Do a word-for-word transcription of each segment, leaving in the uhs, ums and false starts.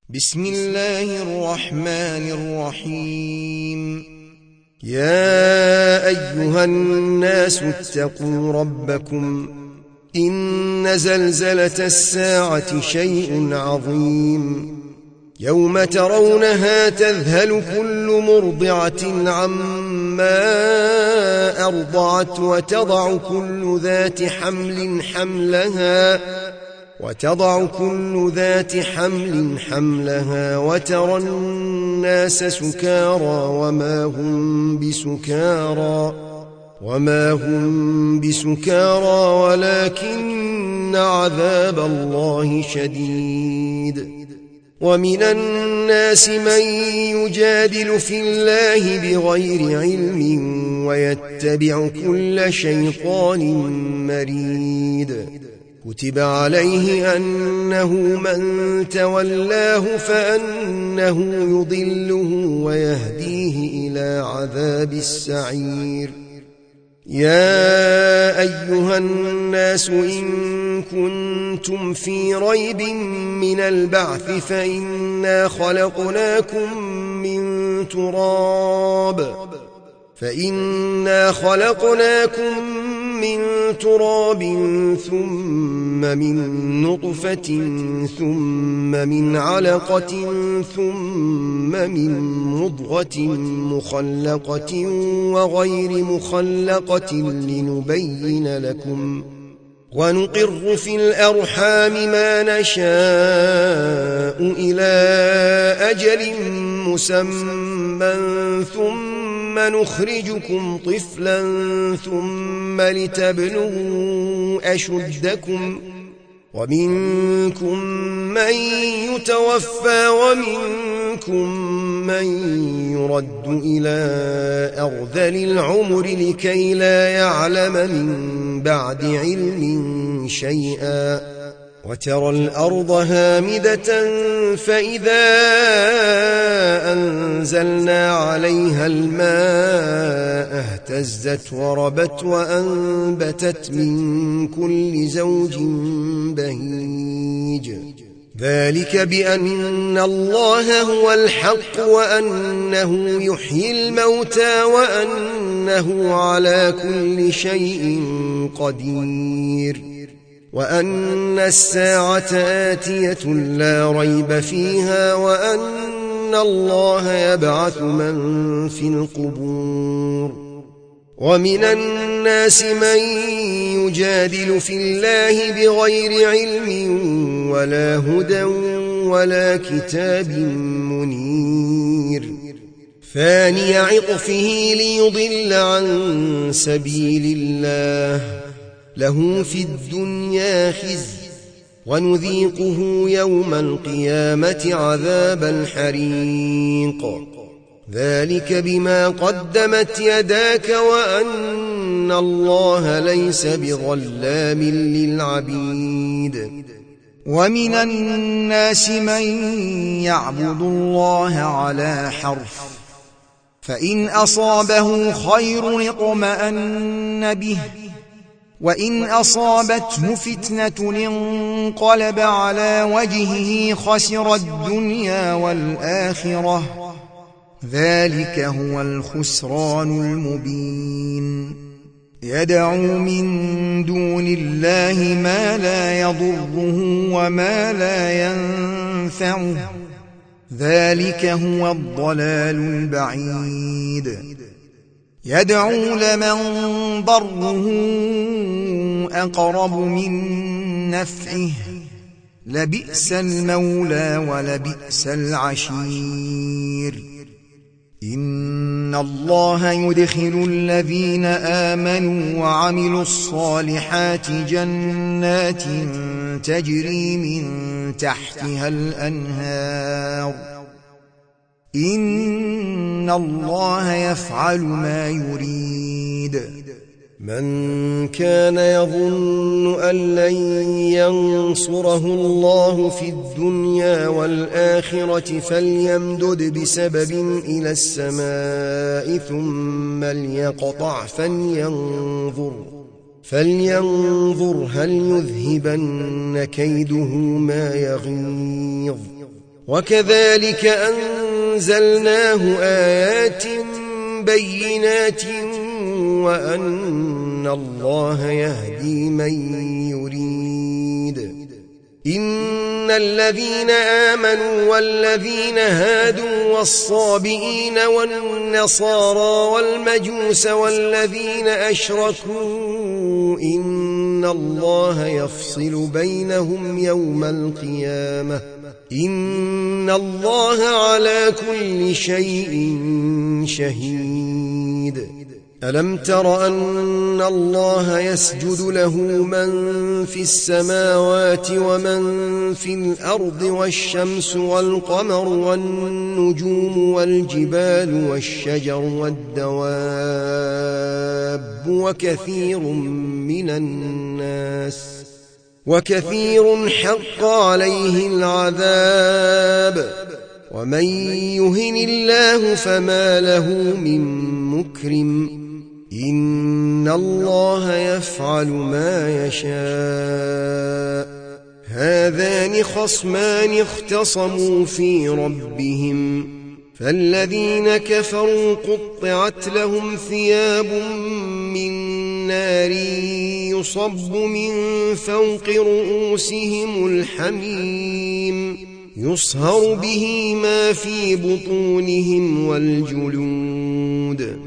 بسم الله الرحمن الرحيم. يا أيها الناس اتقوا ربكم إن زلزلة الساعة شيء عظيم يوم ترونها تذهل كل مرضعة عما أرضعت وتضع كل ذات حمل حملها وتضع كل ذات حمل حملها وترى الناس سكارى وما هم بسكارى وما هم بسكارى ولكن عذاب الله شديد. ومن الناس من يجادل في الله بغير علم ويتبع كل شيطان مريد. كتب عليه أنه من تولاه فأنه يضله ويهديه إلى عذاب السعير. يا أيها الناس إن كنتم في ريب من البعث فإنا خلقناكم من تراب فإنا خلقناكم من تراب ثم من نطفة ثم من علقة ثم من مضغة مخلقة وغير مخلقة لنبين لكم ونقر في الأرحام ما نشاء إلى أجل مسمى ثم نخرجكم طفلا ثم لتبلغوا أشدكم ومنكم من يتوفى ومنكم من يرد إلى أرذل العمر لكي لا يعلم من بعد علم شيئا. وترى الأرض هامدة فإذا أنزلنا عليها الماء اهتزت وربت وأنبتت من كل زوج بهيج. ذلك بأن الله هو الحق وأنه يحيي الموتى وأنه على كل شيء قدير وأن الساعة آتية لا ريب فيها وأن الله يبعث من في القبور. ومن الناس من يجادل في الله بغير علم ولا هدى ولا كتاب منير ثاني عطفه ليضل عن سبيل الله له في الدنيا خزي ونذيقه يوم القيامة عذاب الحريق. ذلك بما قدمت يداك وأن الله ليس بظلام للعبيد. ومن الناس من يعبد الله على حرف فإن أصابه خير اطمأن به وإن أصابته فتنة انقلب على وجهه خسر الدنيا والآخرة ذلك هو الخسران المبين. يدعو من دون الله ما لا يضره وما لا ينفعه ذلك هو الضلال البعيد. يدعو لمن ضره أقرب من نفعه لبئس المولى ولبئس العشير. إن الله يدخل الذين آمنوا وعملوا الصالحات جنات تجري من تحتها الأنهار إن الله يفعل ما يريد. من كان يظن أن لن ينصره الله في الدنيا والآخرة فليمدد بسبب إلى السماء ثم ليقطع فلينظر فلينظر هل يذهبن كيده ما يغيظ وكذلك أنزلناه آيات بينات وأن الله يهدي من يريد. إن الذين آمنوا والذين هادوا والصابئين والنصارى والمجوس والذين أشركوا إن الله يفصل بينهم يوم القيامة إن الله على كل شيء شهيد. ألم تر أن الله يسجد له من في السماوات ومن في الأرض والشمس والقمر والنجوم والجبال والشجر والدواب وكثير من الناس وكثير حق عليه العذاب ومن يهن الله فما له من مكرم إن الله يفعل ما يشاء. هذان خصمان اختصموا في ربهم فالذين كفروا قطعت لهم ثياب من نار يصب من فوق رؤوسهم الحميم يصهر به ما في بطونهم والجلود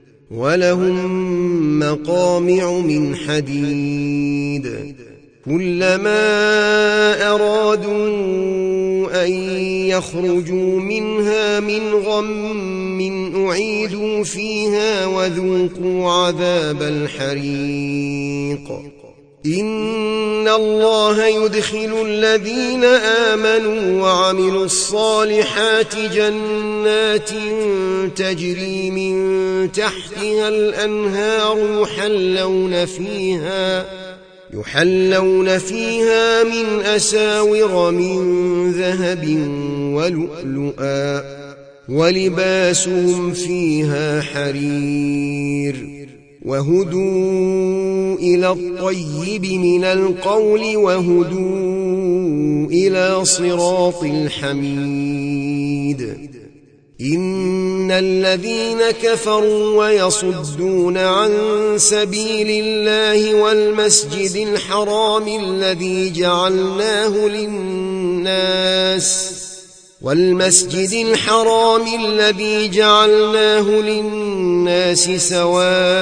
ولهم مقامع من حديد كلما أرادوا أن يخرجوا منها من غم أعيدوا فيها وذوقوا عذاب الحريق. إن الله يدخل الذين آمنوا وعملوا الصالحات جنات تجري من تحتها الأنهار يحلون فيها يحلون فيها من أساور من ذهب ولؤلؤا ولباسهم فيها حرير وهدوا إلى الطيب من القول وهدوا إلى صراط الحميد. إن الذين كفروا ويصدون عن سبيل الله والمسجد الحرام الذي جعلناه للناس والمسجد الحرام الذي جعلناه للناس سواء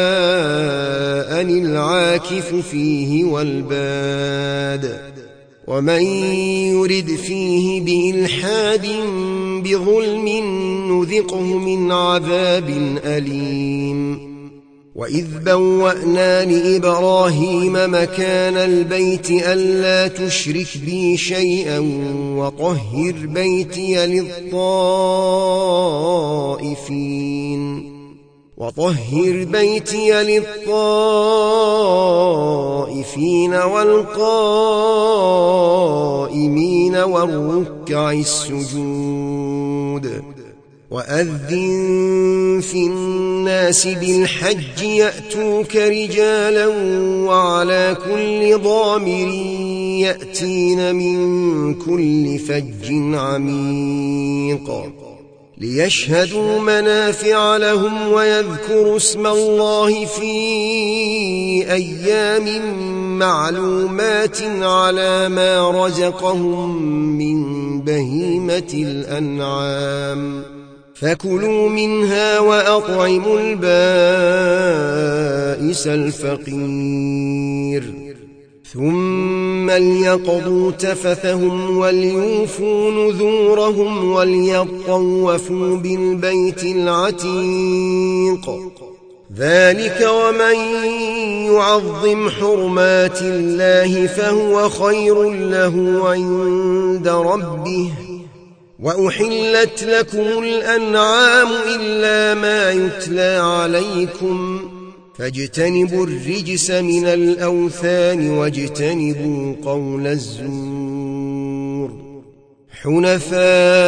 العاكف فيه والباد ومن يرد فيه بإلحاد بظلم نذقه من عذاب أليم. وإذ بوأنا لإبراهيم مكان البيت ألا تشرك بي شيئا وطهر بيتي للطائفين وطهر بيتي للطائفين والقائمين والركع السجود. وأذن في الناس بالحج يأتوك رجالا وعلى كل ضامر يأتين من كل فج عميق ليشهدوا منافع لهم ويذكروا اسم الله في أيام معلومات على ما رزقهم من بهيمة الأنعام فكلوا منها وأطعموا البائس الفقير ثم ليقضوا تفثهم وليوفوا نذورهم وليطوفوا بالبيت العتيق. ذلك ومن يعظم حرمات الله فهو خير له عند ربه. وأحلت لكم الأنعام إلا ما يتلى عليكم فاجتنبوا الرجس من الأوثان واجتنبوا قول الزور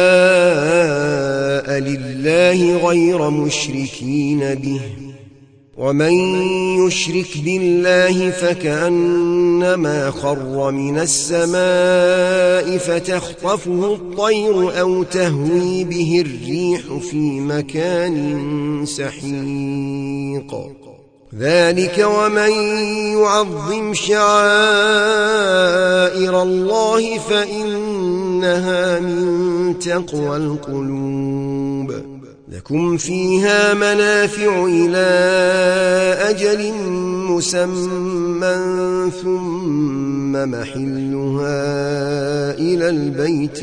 حنفاء لله غير مشركين به ومن يشرك بالله فكأنما خر من السماء فتخطفه الطير أو تهوي به الريح في مكان سحيق ذلك ومن يعظم شعائر الله فإنها من تقوى القلوب لكم فيها منافع إلى أجل مسمى ثم محلها إلى البيت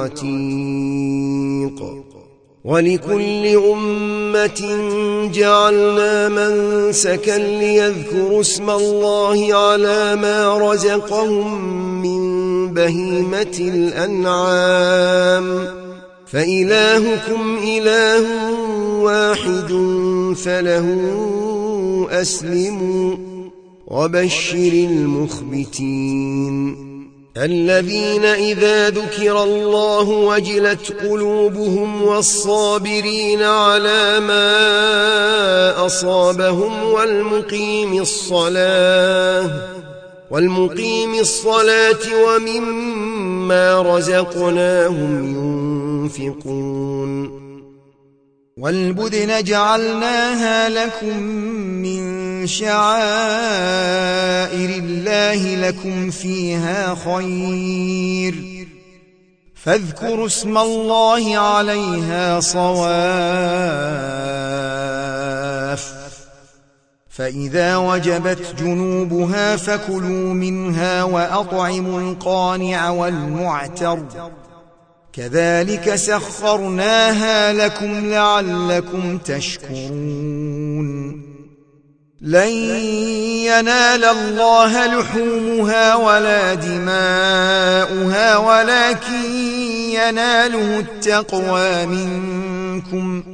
العتيق ولكل أمة جعلنا منسكا ليذكروا اسم الله على ما رزقهم من بهيمة الأنعام فإلهكم إله واحد فله أسلموا وبشر المخبتين الذين إذا ذكر الله وجلت قلوبهم والصابرين على ما أصابهم والمقيم الصلاة والمقيم الصلاة ومما رزقناهم ينفقون والبدن جعلناها لكم من شعائر الله لكم فيها خير فاذكروا اسم الله عليها صواف فإذا وجبت جنوبها فكلوا منها وأطعموا القانع والمعتر كذلك سخرناها لكم لعلكم تشكرون لن ينال الله لحومها ولا دماؤها ولكن يناله التقوى منكم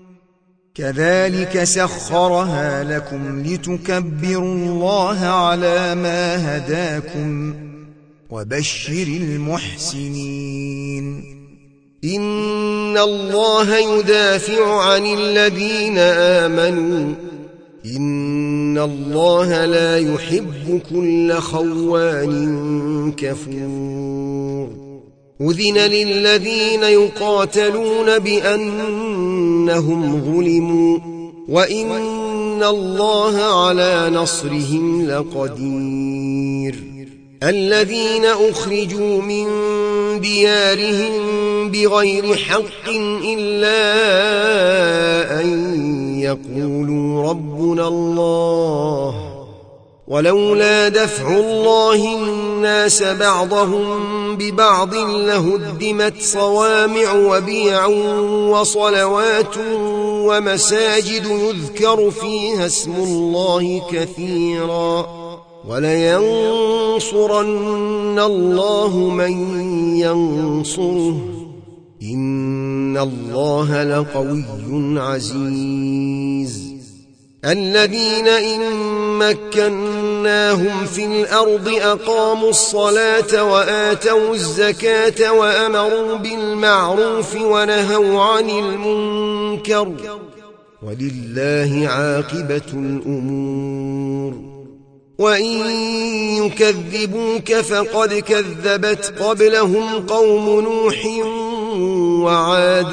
كذلك سخرها لكم لتكبروا الله على ما هداكم وبشر المحسنين إن الله يدافع عن الذين آمنوا إن الله لا يحب كل خوان كفور أذن للذين يقاتلون بأنهم ظلموا وإن الله على نصرهم لقدير الذين أخرجوا من ديارهم بغير حق إلا أن يقولوا ربنا الله ولولا دفع الله الناس بعضهم ببعض لهدمت صوامع وبيع وصلوات ومساجد يذكر فيها اسم الله كثيرا ولينصرن الله من ينصره إن الله لقوي عزيز الذين إن مكناهم في الأرض أقاموا الصلاة وآتوا الزكاة وأمروا بالمعروف ونهوا عن المنكر ولله عاقبة الأمور وإن يكذبوك فقد كذبت قبلهم قوم نوح وعاد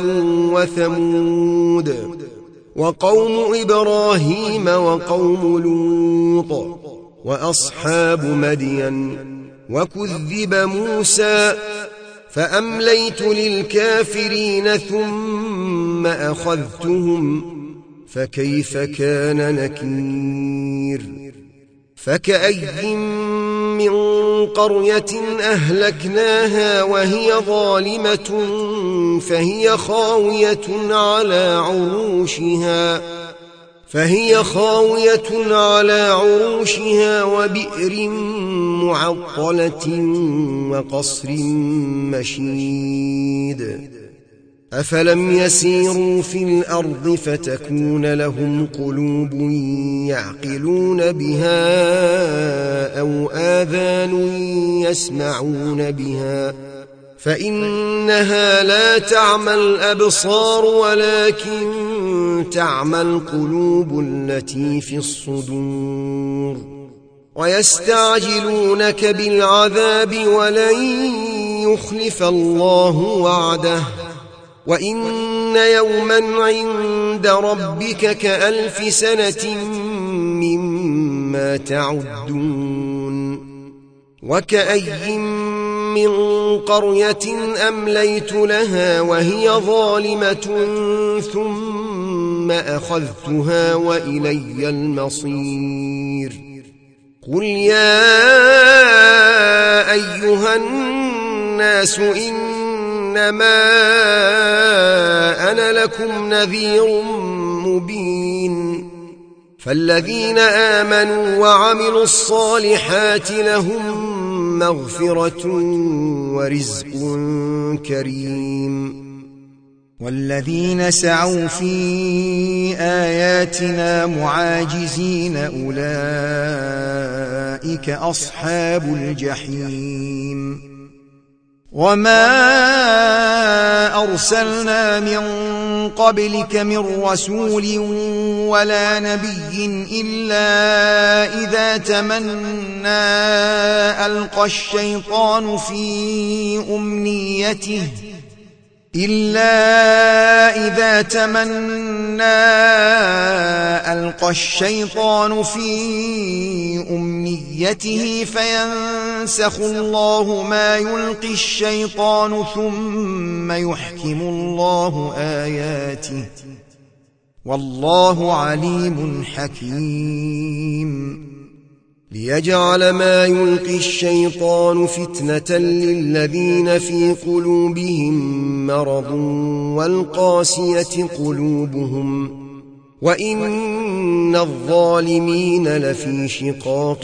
وثمود وقوم إبراهيم وقوم لوط وأصحاب مدين وكذب موسى فأمليت للكافرين ثم أخذتهم فكيف كان نكير فكأي من قرية أهلكناها وهي ظالمة فهي خاوية على عروشها فهي خاوية على عروشها وبئر معطلة وقصر مشيد أفلم يسيروا في الأرض فتكون لهم قلوب يعقلون بها أو آذان يسمعون بها فإنها لا تعمى الأبصار ولكن تعمى القلوب التي في الصدور. ويستعجلونك بالعذاب ولن يخلف الله وعده وإن يوما عند ربك كألف سنة مما تعدون. وكأي من قرية أمليت لها وهي ظالمة ثم أخذتها وإلي المصير. قل يا أيها الناس إنما أنا لكم نذير مبين. فالذين آمنوا وعملوا الصالحات لهم مغفرة ورزق كريم. والذين سعوا في آياتنا معاجزين أولئك أصحاب الجحيم. وما أرسلنا من قبلك من رسول ولا نبي إلا إذا تمنى ألقى الشيطان في أمنيته إلا إذا تمنى ألقى الشيطان في أمنيته فينسخ الله ما يلقي الشيطان ثم يحكم الله آياته والله عليم حكيم. ليجعل ما يلقي الشيطان فتنة للذين في قلوبهم مرض والقاسية قلوبهم وإن الظالمين لفي شقاق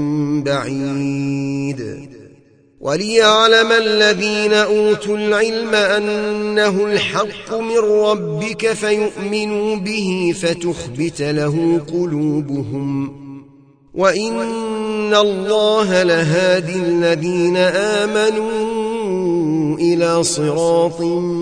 بعيد. وليعلم الذين أوتوا العلم أنه الحق من ربك فيؤمنوا به فتخبت له قلوبهم وإن الله لهادي الذين آمنوا إلى صراط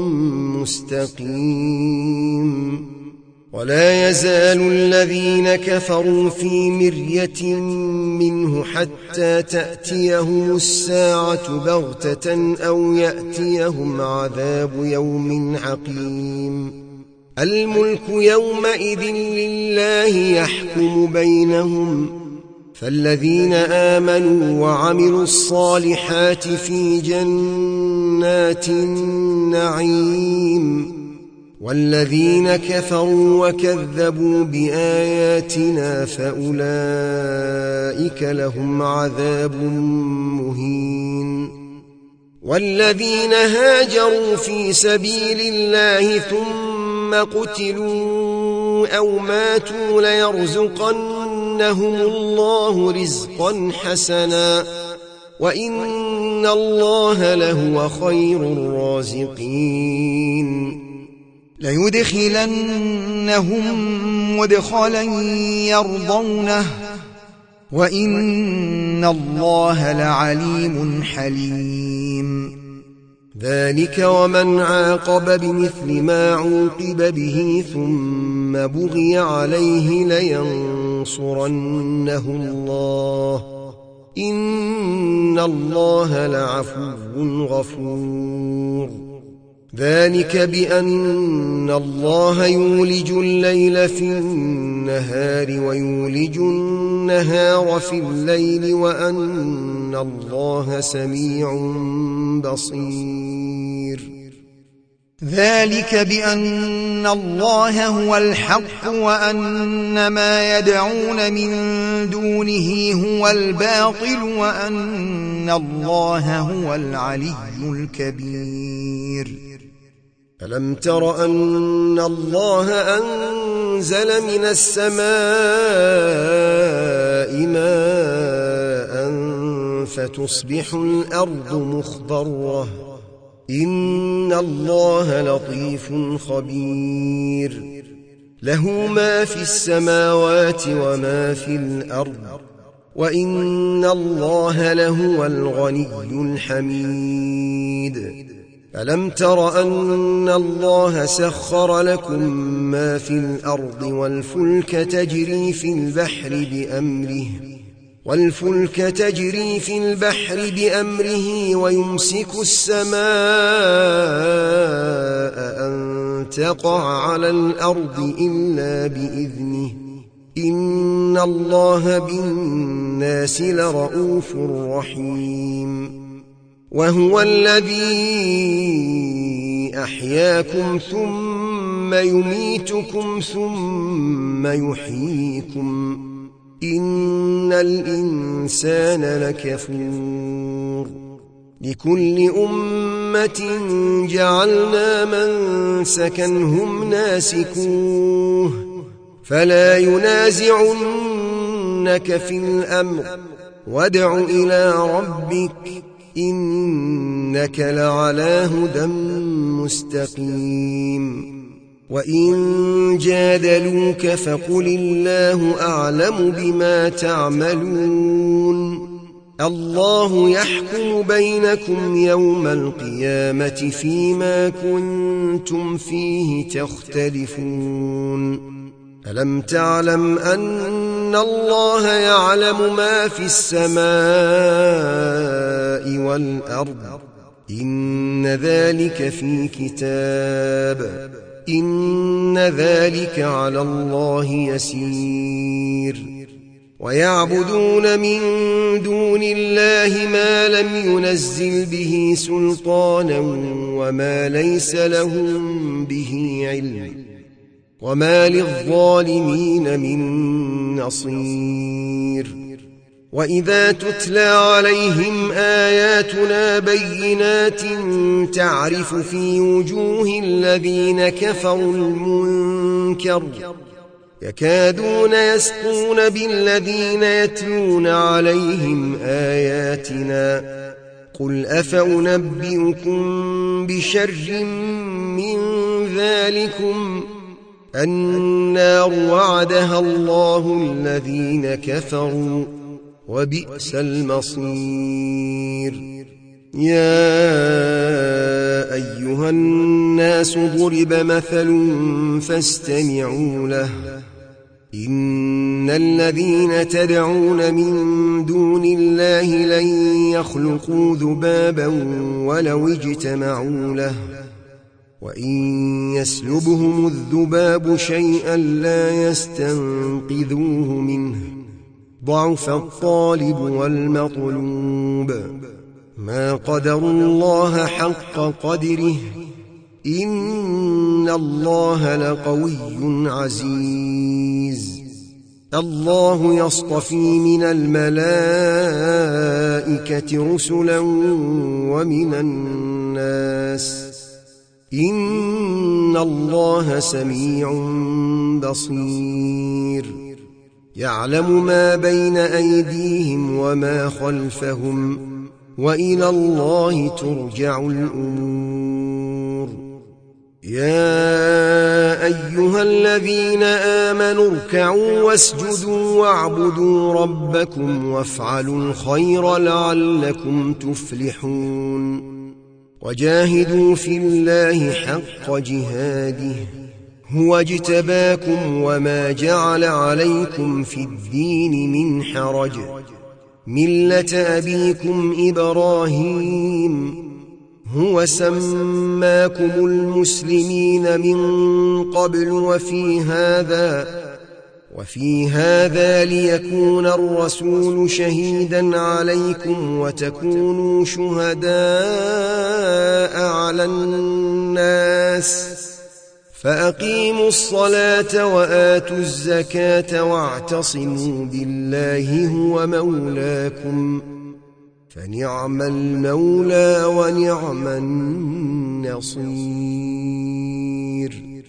مستقيم. ولا يزال الذين كفروا في مرية منه حتى تأتيهم الساعة بغتة أو يأتيهم عذاب يوم عقيم. الملك يومئذ لله يحكم بينهم فالذين آمنوا وعملوا الصالحات في جنات النعيم والذين كفروا وكذبوا بآياتنا فأولئك لهم عذاب مهين. والذين هاجروا في سبيل الله ثم قتلوا أو ماتوا ليرزقنهم الله رزقا حسنا وإن الله لهو خير الرازقين. ليدخلنهم مدخلا يرضونه وإن الله لعليم حليم. ذلك ومن عاقب بمثل ما عوقب به ثم بغي عليه لينصرنه الله إن الله لعفو غفور. ذلك بأن الله يولج الليل في النهار ويولج النهار في الليل وأن الله سميع بصير. ذلك بأن الله هو الحق وأن ما يدعون من دونه هو الباطل وأن الله هو العلي الكبير. ألم تر أن الله أنزل من السماء ماء فتصبح الأرض مخضرة إن الله لطيف خبير. له ما في السماوات وما في الأرض وإن الله لهو الغني الحميد ألم تر أن الله سخر لكم ما في الأرض والفلك تجري في البحر بأمره والفلك تجري في البحر بأمره ويمسك السماء أن تقع على الأرض إلا بإذنه إن الله بالناس لرؤوف رحيم وهو الذي أحياكم ثم يميتكم ثم يحييكم إن الإنسان لكفور لكل أمة جعلنا منسكا هم ناسكوه فلا ينازعنك في الأمر وادع إلى ربك إنك لعلى هدى مستقيم وإن جادلوك فقل الله أعلم بما تعملون الله يحكم بينكم يوم القيامة فيما كنتم فيه تختلفون ألم تعلم أن الله يعلم ما في السماء والأرض إن ذلك في كتاب إن ذلك على الله يسير ويعبدون من دون الله ما لم ينزل به سلطانا وما ليس لهم به علم وما للظالمين من نصير وإذا تتلى عليهم آياتنا بينات تعرف في وجوه الذين كفروا المنكر يكادون يسقون بالذين يتلون عليهم آياتنا قل أفأنبئكم بشر من ذلكم النار وعدها الله الذين كفروا وبئس المصير يا أيها الناس ضرب مثل فاستمعوا له إن الذين تدعون من دون الله لن يخلقوا ذبابا ولو اجتمعوا له وإن يسلبهم الذباب شيئا لا يستنقذوه منه ضعف الطالب والمطلوب ما قدروا الله حق قدره إن الله لقوي عزيز الله يصطفي من الملائكة رسلا ومن الناس إن الله سميع بصير يعلم ما بين أيديهم وما خلفهم وإلى الله ترجع الأمور يا أيها الذين آمنوا اركعوا واسجدوا واعبدوا ربكم وافعلوا الخير لعلكم تفلحون وجاهدوا في الله حق جهاده هو اجتباكم وما جعل عليكم في الدين من حرج ملة أبيكم إبراهيم هو سماكم المسلمين من قبل وفي هذا وفي هذا ليكون الرسول شهيدا عليكم وتكونوا شهداء على الناس فأقيموا الصلاة وآتوا الزكاة واعتصموا بالله هو مولاكم فنعم المولى ونعم النصير